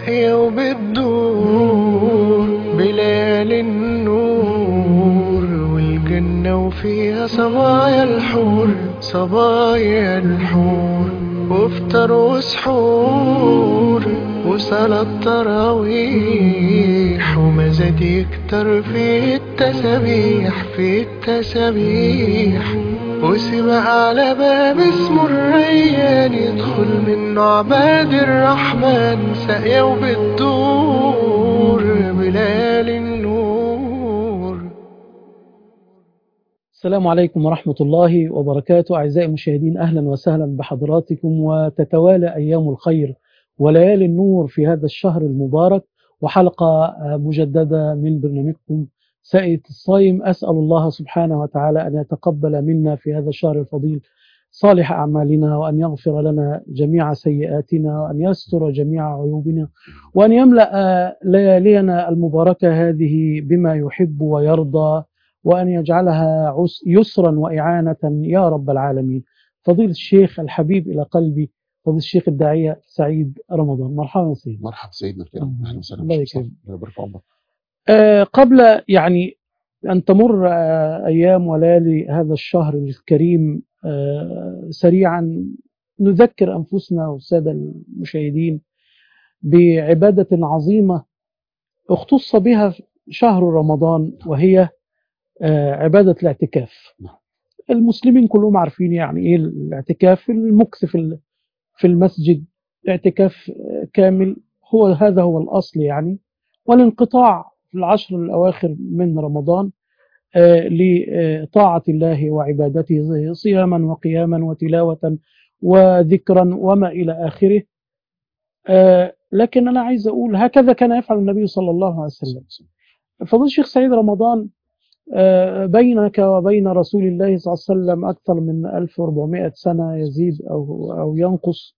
ساقية وبتدور بليل النور والجنة وفيها صبايا الحور صبايا الحور وافطر وسحور وصلاة تراويح ومزاد يكتر في التسابيح وسبق على باب اسمه الريان يدخل منه عباد الرحمن ساقية وبتدور بليل النور. السلام عليكم ورحمة الله وبركاته. أعزائي المشاهدين، أهلا وسهلا بحضراتكم، وتتوالى أيام الخير وليالي النور في هذا الشهر المبارك، وحلقة مجددة من برنامجكم سائية الصائم. أسأل الله سبحانه وتعالى أن يتقبل منا في هذا الشهر الفضيل صالح أعمالنا، وأن يغفر لنا جميع سيئاتنا، وأن يستر جميع عيوبنا، وأن يملأ ليالينا المباركة هذه بما يحب ويرضى، وأن يجعلها يسرا وإعانة يا رب العالمين. فضيلة الشيخ الحبيب إلى قلبي، فضيلة الشيخ الداعية سعيد رمضان، مرحبا سيدنا. مرحبا سيدنا الكريم، أهلا وسهلا. الله يكرمك. الله يبارك في عمرك. قبل أن تمر أيام وليالي هذا الشهر الكريم، سريعا نذكر أنفسنا والسادة المشاهدين بعبادة عظيمة اختص بها شهر رمضان، وهي عبادة الاعتكاف. المسلمين كلهم عارفين يعني إيه الاعتكاف، المكث في المسجد، اعتكاف كامل، هذا هو الأصل يعني، والانقطاع في العشر الأواخر من رمضان لطاعة الله وعبادته، صياما وقياما وتلاوة وذكرا وما إلى آخره. لكن أنا عايز أقول هكذا كان يفعل النبي صلى الله عليه وسلم. فضل الشيخ سعيد رمضان بينك وبين رسول الله صلى الله عليه وسلم أكثر من 1400 سنة، يزيد أو ينقص،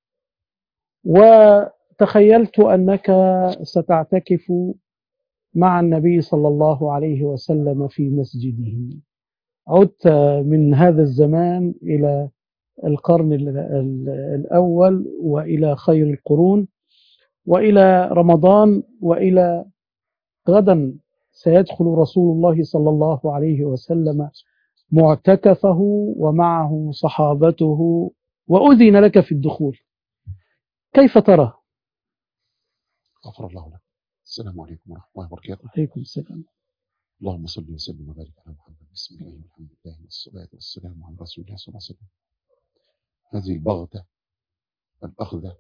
وتخيلت أنك ستعتكف مع النبي صلى الله عليه وسلم في مسجده. عدت من هذا الزمان إلى القرن الأول، وإلى خير القرون، وإلى رمضان، وإلى غدا سيدخل رسول الله صلى الله عليه وسلم معتكفه ومعه صحابته، وأذن لك في الدخول. كيف ترى؟ غفر الله لك. السلام عليكم ورحمة الله وبركاته. عليكم السلام. اللهم صل وسلم وبارك على محمد. بسم الله والحمد لله والصلاة والسلام على رسول الله صلى الله عليه وسلم. هذه البغتة الأخذة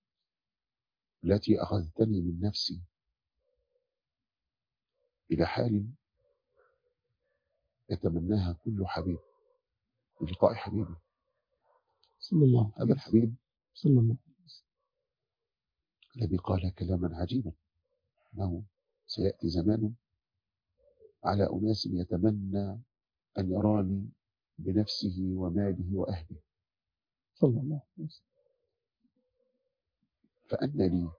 التي أخذتني من نفسي إلى حال يتمناها كل حبيب بلقاء حبيبه صلى الله عليه وسلم. هذا الحبيب صلى الله عليه وسلم الذي قال كلاما عجيبا، أنه سيأتي زمان على أناس يتمنى أن يراني بنفسه وماله وأهله، صلى الله عليه وسلم. فأن لي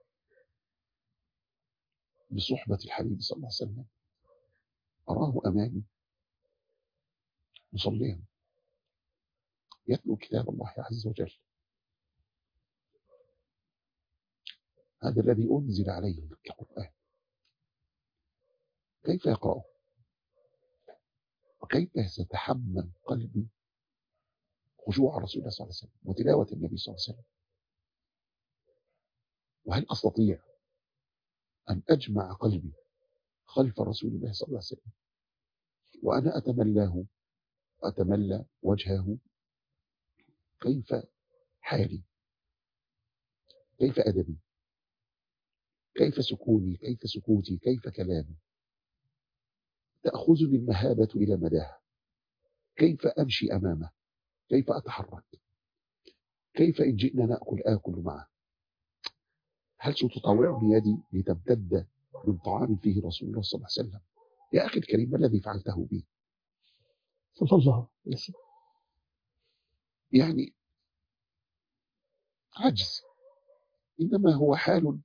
بصحبة الحبيب صلى الله عليه وسلم أراه أمامي مصليا يتلو كتاب الله عز وجل، هذا الذي أنزل عليه القرآن. كيف يقرأه؟ وكيف سيتحمل قلبي خشوع رسول الله صلى الله عليه وسلم وتلاوة النبي صلى الله عليه وسلم؟ وهل أستطيع أن أجمع قلبي خلف رسول الله صلى الله عليه وسلم وأنا أتملاه وأتملى وجهه؟ كيف حالي؟ كيف أدبي؟ كيف سكوني؟ كيف سكوتي؟ كيف كلامي؟ تأخذني المهابة إلى مداها. كيف أمشي أمامه؟ كيف أتحرك؟ كيف إن جئنا نأكل آكل معه؟ هل ستطاوعني يدي لتمتد من طعام فيه رسول الله صلى الله عليه وسلم؟ يا أخي الكريم، ما الذي فعلته بي؟ صلى الله عليه وسلم. يعني عجز، إنما هو حال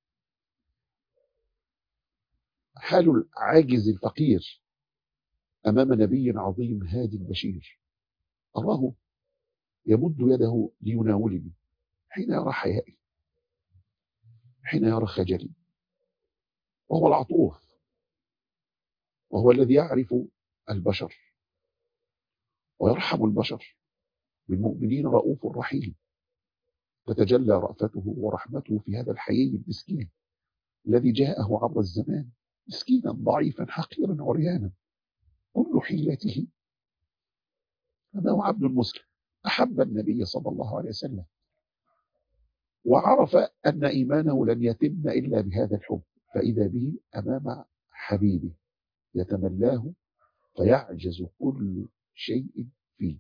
العاجز الفقير أمام نبي عظيم هادي بشير. أراه يمد يده ليناولني حين يرى حيائي، حين يرى خجلي، وهو العطوف، وهو الذي يعرف البشر ويرحم البشر. بالمؤمنين رؤوف رحيم. تتجلى رأفته ورحمته في هذا الحي المسكين الذي جاءه عبر الزمان، مسكينا ضعيفا حقيرا عريانا، كل حيلته أنه عبد مسلم أحب النبي صلى الله عليه وسلم، وعرف أن إيمانه لن يتم إلا بهذا الحب، فإذا به أمام حبيبه يتملاه فيعجز كل شيء فيه.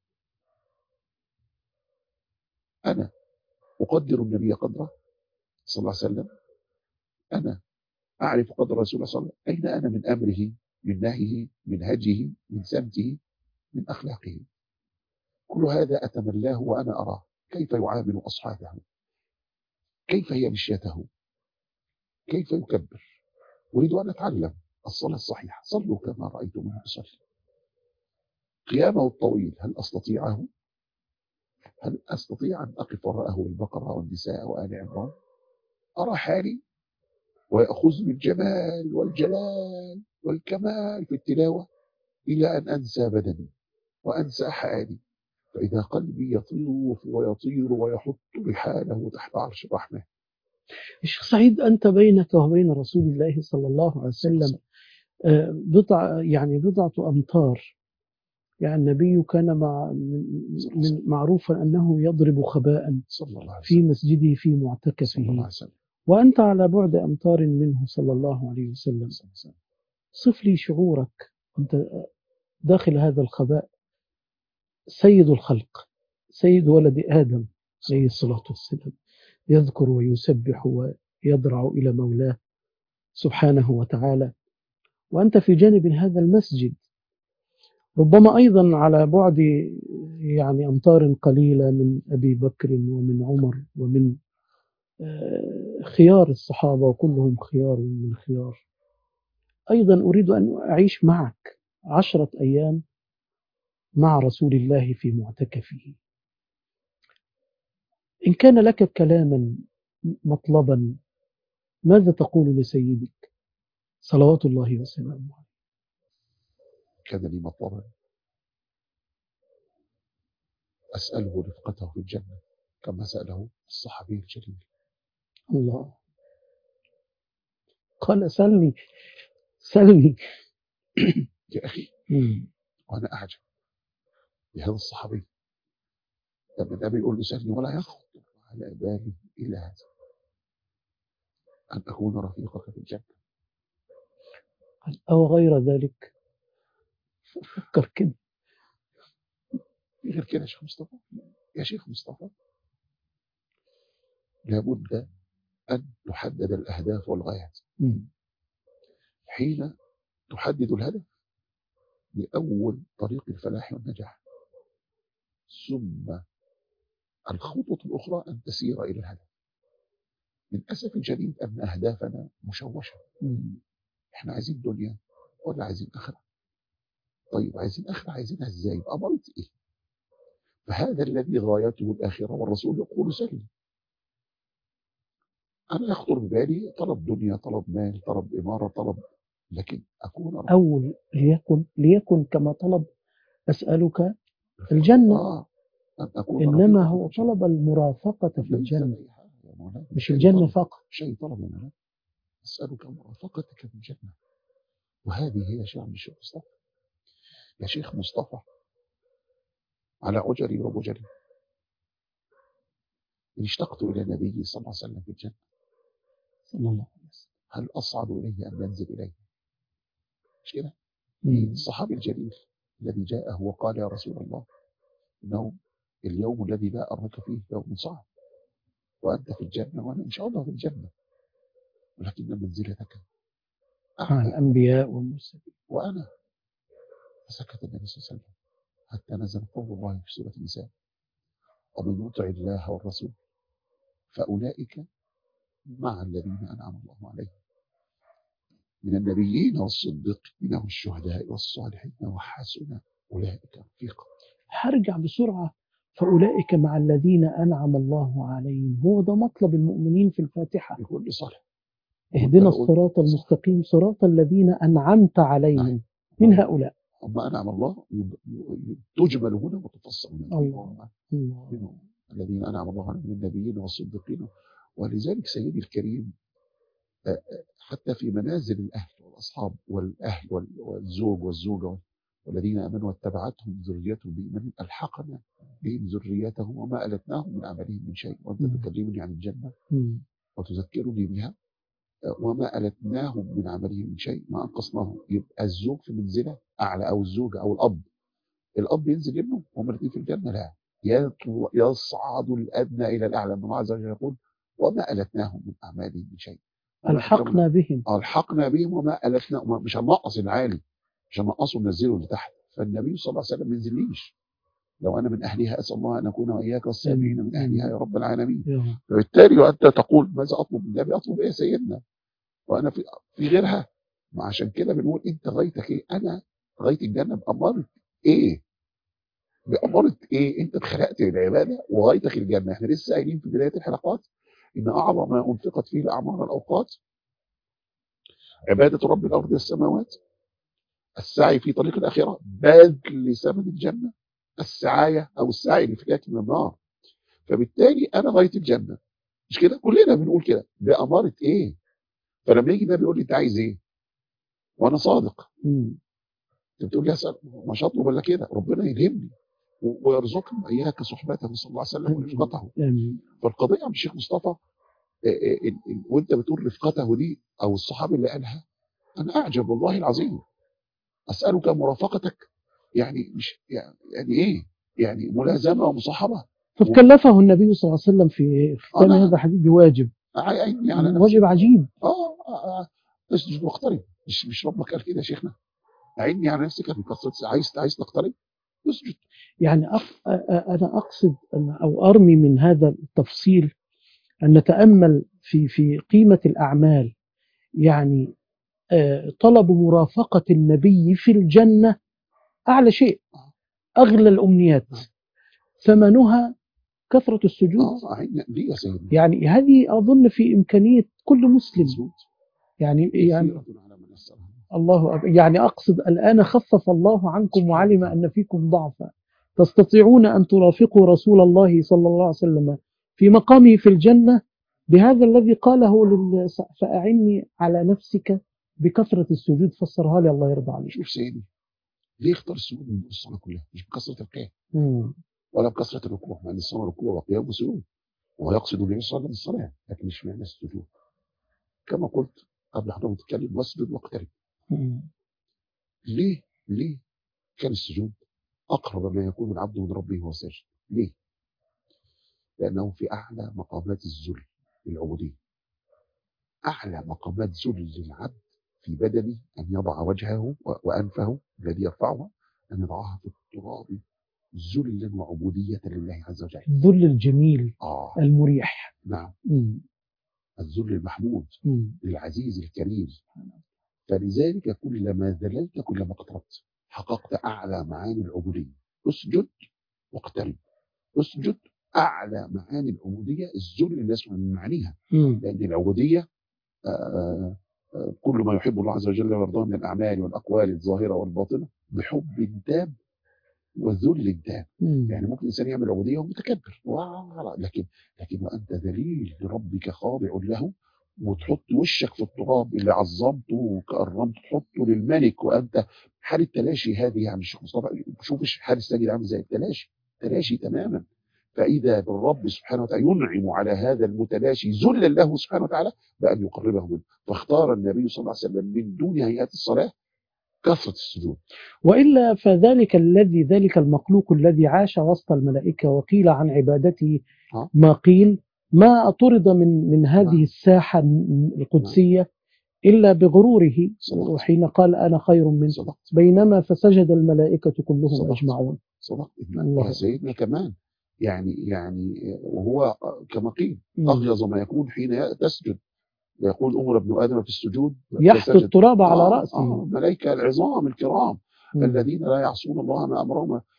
أنا أقدر النبي قدره صلى الله عليه وسلم، أنا أعرف قدر رسول الله صلى الله عليه وسلم، أين أنا من أمره، من نهيه، من هجه، من سمته، من أخلاقه. كل هذا أتملاه وأنا أراه كيف يعامل أصحابه، كيف هي مشيته، كيف يكبر. أريد أن أتعلم الصلاة الصحيحة. صلوا كما رأيتموني أصلي. قيامه الطويل هل أستطيعه؟ هل أستطيع أن أقف وراءه البقرة والنساء وآل عمران؟ أرى حالي ويأخذني الجمال والجلال والكمال في التلاوة إلى أن أنسى بدني وأنسى حالي، فإذا قلبي يطير ويطير ويحط رحاله تحت عرش الرحمن. الشيخ سعيد، أنت بينك وبين رسول الله صلى الله عليه وسلم بضعة أمتار. يعني النبي كان معروفا أنه يضرب خباء في مسجده في معتكفه، وأنت على بعد أمتار منه صلى الله عليه وسلم. صف لي شعورك أنت داخل هذا الخباء. سيد الخلق، سيد ولد آدم عليه الصلاة والسلام، يذكر ويسبح ويضرع إلى مولاه سبحانه وتعالى، وأنت في جانب هذا المسجد، ربما أيضا على بعد أمتار قليلة من أبي بكر ومن عمر ومن خيار الصحابة، وكلهم خيار من خيار. أيضا أريد أن أعيش معك 10 أيام مع رسول الله في معتكفه. إن كان لك كلاما مطلبا، ماذا تقول لسيدك صلوات الله وسلامه عليه؟ كان لي مطلبا أسأله رفقته في الجنة كما سأله الصحابي الجليل. الله قال سلني سلني يا أخي. وأنا أعجب بهذا الصحابي لما النبي يقول له سلني ولا يخطر على بالي إلا هذا، أن أكون رفيقك في الجنة. أو غير ذلك. فكر كده. غير كده يا شيخ مصطفى، يا شيخ مصطفى، لابد أن تحدد الأهداف والغايات. حين تحدد الهدف لأول طريق الفلاح والنجاح، ثم الخطوة الأخرى أن تسير إلى الهدف. من أسف الشديد أن أهدافنا مشوشة. إحنا عايزين دنيا ولا عايزين آخرة؟ طيب عايزين آخرة، عايزينها إزاي؟ بأمرة إيه؟ فهذا الذي غايته الآخرة، والرسول يقول سلم. أنا يخطر ببالي طلب دنيا، طلب مال، طلب إمارة، طلب، لكن أكون أول ليكن كما طلب أسألك الجنة. أن أكون إنما هو طلب المرافقة في الجنة، مش الجنة فقط. شيء طلب يا مولانا، أسألك مرافقتك في الجنة. وهذه هي شعب الشيخ مصطفى. يا شيخ مصطفى، على عجري وبجري إن اشتقت إلى النبي صلى الله عليه وسلم في الجنة صلى الله عليه وسلم، هل أصعد إليه أم ينزل إليه؟ مش كده؟ الصحابي الجليل الذي جاءه وقال يا رسول الله إنه اليوم الذي لا أراك فيه يوم صعب، وأنت في الجنة وأنا إن شاء الله في الجنة، ولكن منزلتك مع الأنبياء والمرسلين وأنا. فسكت النبي صلى الله عليه وسلم حتى نزل قول الله في سورة النساء: ومن يطع الله والرسول فأولئك مع الذين أنعم الله عليهم من النبيين والصديقين والشهداء والصالحين وحسن أولئك رفيقا. هرجع بسرعة فأولئك مع الذين أنعم الله عليهم. هو ده مطلب المؤمنين في الفاتحة. بكل صالح. اهدنا الصراط المستقيم صراط الذين أنعمت عليهم من هؤلاء. هم أنعم الله تجمل هنا وتفصل هنا. الله منهم الذين أنعم الله عليهم من النبيين والصديقين. ولذلك سيدي الكريم حتى في منازل الأهل والأصحاب والأهل والزوج والزوجة والذين آمنوا واتبعتهم ذريتهم بإيمان ألحقنا بهم ذريتهم وما ألتناهم من عملهم من شيء. وأنت تكلمني عن الجنة وتذكرني بها وما ألتناهم من عملهم من شيء ما أنقصناهم. يبقى الزوج في منزلة أعلى أو الزوجة أو الأب ينزل ابنه وهم الاثنين في الجنة. لا، يصعد الأدنى إلى الأعلى. الله عز وجل يقول وما ألتناهم من أعمالهم من شيء. ألحقنا بهم وما ألتنا. مش هننقص العالي، مش هننقصه وننزله لتحت. فالنبي صلى الله عليه وسلم ما ينزليش. لو أنا من أهلها أسأل الله أن أكون وإياك والسامعين من أهلها يا رب العالمين. فبالتالي وأنت تقول ماذا أطلب من النبي؟ أطلب إيه يا سيدنا وأنا في غيرها؟ ما عشان كده بنقول أنت غايتك إيه؟ أنا غاية الجنة بأمارة إيه؟ بأمارة إيه؟ أنت اتخلقت للعبادة وغايتك الجنة. إحنا لسه قايلين في بداية الحلقات إن أعظم ما أنفقت فيه الأعمار الأوقات عبادة رب الأرض والسماوات، السعي في طريق الآخرة، بذل ثمن الجنة، السعاية أو السعي لفكاك من النار. فبالتالي أنا غاية الجنة. مش كده؟ كلنا بنقول كده. بأمارة إيه؟ فلما يجي ده بيقول لي أنت عايز إيه؟ وأنا صادق. أنت بتقول لي أسأل مش هطلب ولا كده. ربنا يلهمني ويرزقني إياك صحبته صلى الله عليه وسلم ورفقته. فالقضية عم الشيخ مصطفى وأنت بتقول رفقته دي أو الصحابي اللي قالها، أنا أعجب والله العظيم. أسألك مرافقتك يعني مش يعني إيه؟ يعني ملازمة ومصاحبة. فكلفه النبي صلى الله عليه وسلم في ختام هذا الحديث بواجب. يعني واجب عجيب. اسجد واقترب. مش ربك قال كده يا شيخنا؟ أعني على نفسك بكثرة عايز تقترب اسجد. يعني أنا أقصد أو أرمي من هذا التفصيل أن نتأمل في قيمة الأعمال. يعني طلب مرافقة النبي في الجنة أعلى شيء، أغلى الأمنيات، ثمنها كثرة السجود. يعني هذه أظن في إمكانية كل مسلم. يعني الله يعني أقصد الآن خفف الله عنكم وعلم أن فيكم ضعفا، تستطيعون أن ترافقوا رسول الله صلى الله عليه وسلم في مقامه في الجنة بهذا الذي قاله فأعني على نفسك بكثرة السجود. فسرها لي الله يرضى عليك. شوف سيدي، ليه اختار السجود من الصلاة كلها؟ مش بكثرة القيام ولا بكثرة الركوع، مع ان الصلاة ركوع وقيام وسجود، وهو يقصد النبي صلى الله عليه وسلم الصلاة، لكن مش معنى السجود. كما قلت قبل حضرتك تتكلم واسجد واقترب. ليه كان السجود أقرب ما يكون العبد من ربه وهو ساجد؟ ليه؟ لأنه في أعلى مقامات الذل العبودية. أعلى مقامات ذل للعبد في بدنه أن يضع وجهه وأنفه الذي يرفعها أن يضعها في التراب ذلا وعبودية لله عز وجل. الذل الجميل المريح. نعم. الذل المحمود للعزيز الكريم. فلذلك كلما ذللت كلما اقتربت، حققت أعلى معاني العبودية. اسجد واقترب. اسجد أعلى معاني العبودية، الذل الناس من معانيها. لأن العبودية كل ما يحب الله عز وجل ويرضاه من الأعمال والأقوال الظاهرة والباطنة بحب تام وذل تام. يعني ممكن الإنسان يعمل عبودية ومتكبر لكن وأنت ذليل لربك خاضع له، وتحط وشك في التراب اللي عظمته وكرمته تحطه للملك، وأنت حال التلاشي هذه. يعني الشيخ مصطفى شوف حال الساجد عامل زي تلاشي تماما. فإذا بالرب سبحانه وتعالى ينعم على هذا المتلاشي ذلا له سبحانه وتعالى بأن يقربه منه. فاختار النبي صلى الله عليه وسلم من دون هيئات الصلاة كثرة السجود. وإلا فذلك ذلك المخلوق الذي عاش وسط الملائكة وقيل عن عبادته ما قيل، ما طرد من هذه الساحة القدسية إلا بغروره، وحين قال أنا خير منه، بينما فسجد الملائكة كلهم أجمعون. صدق يا سيدنا كمان. يعني وهو كما قيل أغيظ ما يكون حين تسجد. يقول أمر ابن آدم في السجود يحث التراب على رأسه. ملائكة العظام الكرام الذين لا يعصون الله ما أمرهم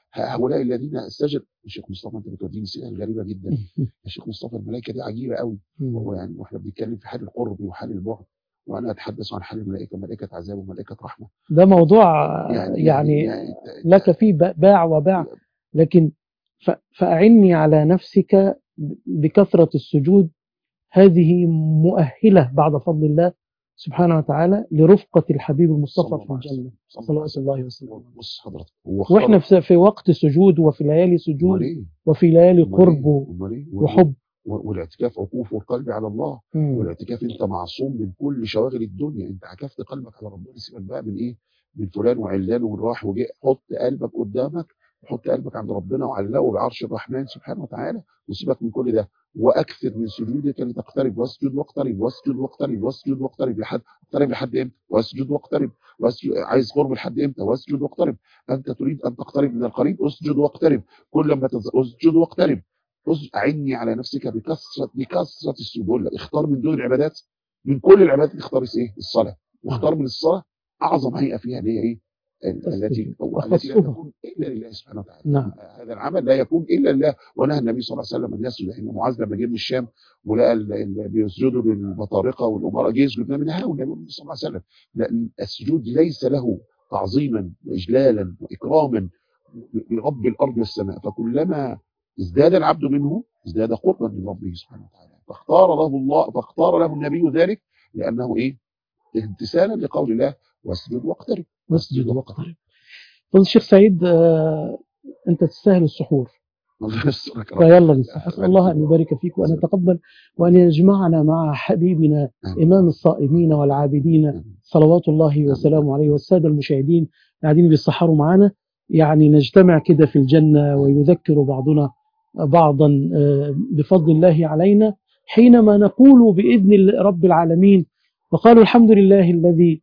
هؤلاء الذين استجب. الشيخ مصطفى انت بتوديني سيره غريبه جدا. يا شيخ مصطفى الملائكه دي عجيبه قوي. وهو يعني واحنا بنتكلم في حال القرب وحال البعد، وانا اتحدث عن حال الملائكه، ملائكه عذاب وملائكه رحمه. ده موضوع يعني لك فيه باع وباع، لكن فأعني على نفسك بكثرة السجود. هذه مؤهلة بعد فضل الله سبحانه وتعالى لرفقة الحبيب المصطفى في الجنة صلوات الله وسلامه. بص حضرتك، واحنا في وقت سجود وفي ليالي سجود وفي ليالي قرب وحب. والاعتكاف عكوف القلب على الله. والاعتكاف انت معصوم من كل شواغل الدنيا، انت عكفت قلبك على ربنا. سيبك بقى من ايه، من فلان وعلان وراح وجاء. حط قلبك قدامك، حط قلبك عند ربنا وعلقه بعرش الرحمن سبحانه وتعالى، وسيبك من كل ده. واكثر من سجودك لتقترب. واسجد واقترب واسجد واقترب واسجد واقترب لحد اقترب لحد امتى؟ واسجد واقترب. عايز قرب لحد امتى؟ واسجد واقترب. انت تريد ان تقترب من القريب، اسجد واقترب. كل ما اسجد واقترب. اعني على نفسك بكثره السجود. اختار من دون العبادات، من كل العبادات اختار ايه؟ الصلاه. واختار من الصلاه اعظم هيئه فيها اللي هي ايه؟ التي لا تكون الا لله سبحانه وتعالى. نعم. هذا العمل لا يكون الا لله. ونهى النبي صلى الله عليه وسلم ان يسجد. ان معاذ لما جه من الشام ولقى اللي بيسجدوا للبطارقه والامراء، جه يسجد من هؤلاء. النبي صلى الله عليه وسلم لأن السجود ليس له تعظيما واجلالا واكراما لرب الارض والسماء، فكلما ازداد العبد منه ازداد قربا من ربه سبحانه وتعالى. فاختار له النبي ذلك لانه ايه؟ امتثالا لقول الله واسجد واقترب. واسجد واقترب. طيب الشيخ سعيد، انت تستاهل السحور. فيلا نسأل الله أن يبارك فيك وأن يتقبل وأن يجمعنا مع حبيبنا إمام الصائمين والعابدين صلوات الله وسلامه عليه. والسادة المشاهدين قاعدين بيسحروا معنا، يعني نجتمع كده في الجنة ويذكر بعضنا بعضا بفضل الله علينا حينما نقول بإذن رب العالمين وقالوا الحمد لله الذي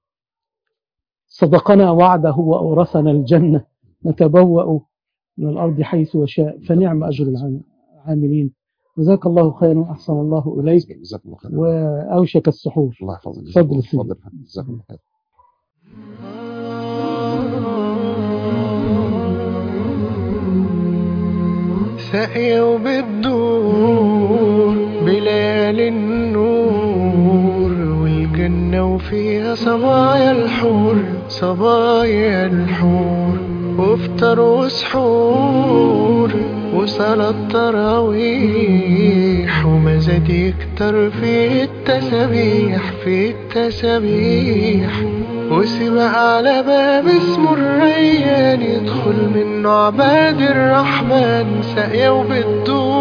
صدقنا وعده وأورثنا الجنة نتبوأ من الأرض حيث وشاء فنعم أجر العاملين. جزاك الله خيرا وأحسن الله إليك. وأوشك السحور. الله يحفظك. فضل جزاك الله خير. سقيوا بالدور بليال النور والجنة وفيها صبايا الحور صبايا الحور وافطر وسحور وصلاة تراويح ومزاد يكتر في التسابيح وسبق على باب اسمه الريان يدخل منه عباد الرحمن سقيوا بالدور